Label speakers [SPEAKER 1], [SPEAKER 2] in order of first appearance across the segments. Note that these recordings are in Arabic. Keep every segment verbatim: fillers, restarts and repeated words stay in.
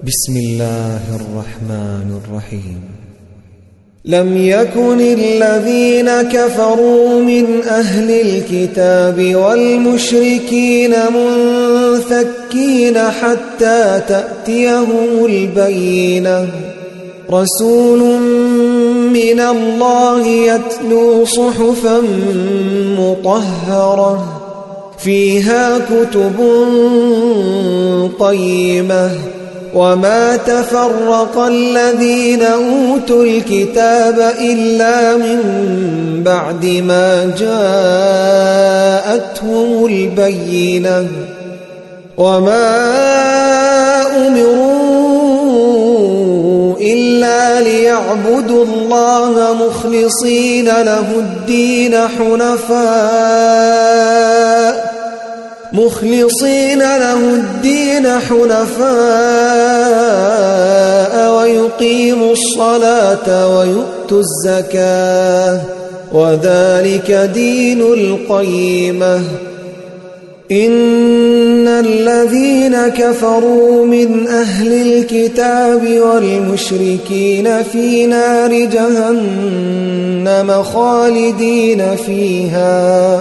[SPEAKER 1] بسم الله الرحمن الرحيم.
[SPEAKER 2] لم يكن الذين كفروا من أهل الكتاب والمشركين منفكين حتى تأتيهم البينة، رسول من الله يتلو صحفا مطهرة فيها كتب قيمة، وما تفرق الذين أوتوا الكتاب إلا من بعد ما جاءتهم البينة، وما أمروا إلا ليعبدوا الله مخلصين له الدين حنفاء مخلصين له الدين حنفاء ويقيموا الصلاة ويؤتوا الزكاة، وذلك دين القيمة. إن الذين كفروا من أهل الكتاب والمشركين في نار جهنم خالدين فيها،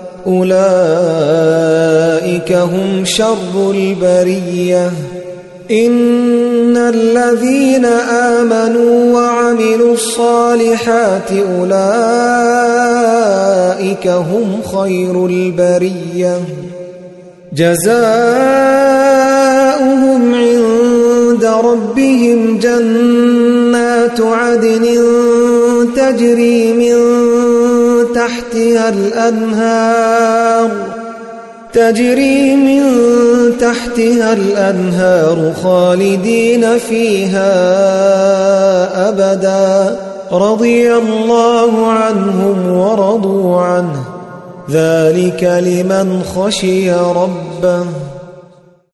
[SPEAKER 2] أولئك هم شر البرية. إن الذين آمنوا وعملوا الصالحات أولئك هم خير البرية، جزاؤهم عند ربهم جنات عدن تجري من تحتها الأنهار تجري من تحتها الأنهار خالدين فيها أبدا، رضي الله عنهم ورضوا عنه، ذلك لمن خشي ربه.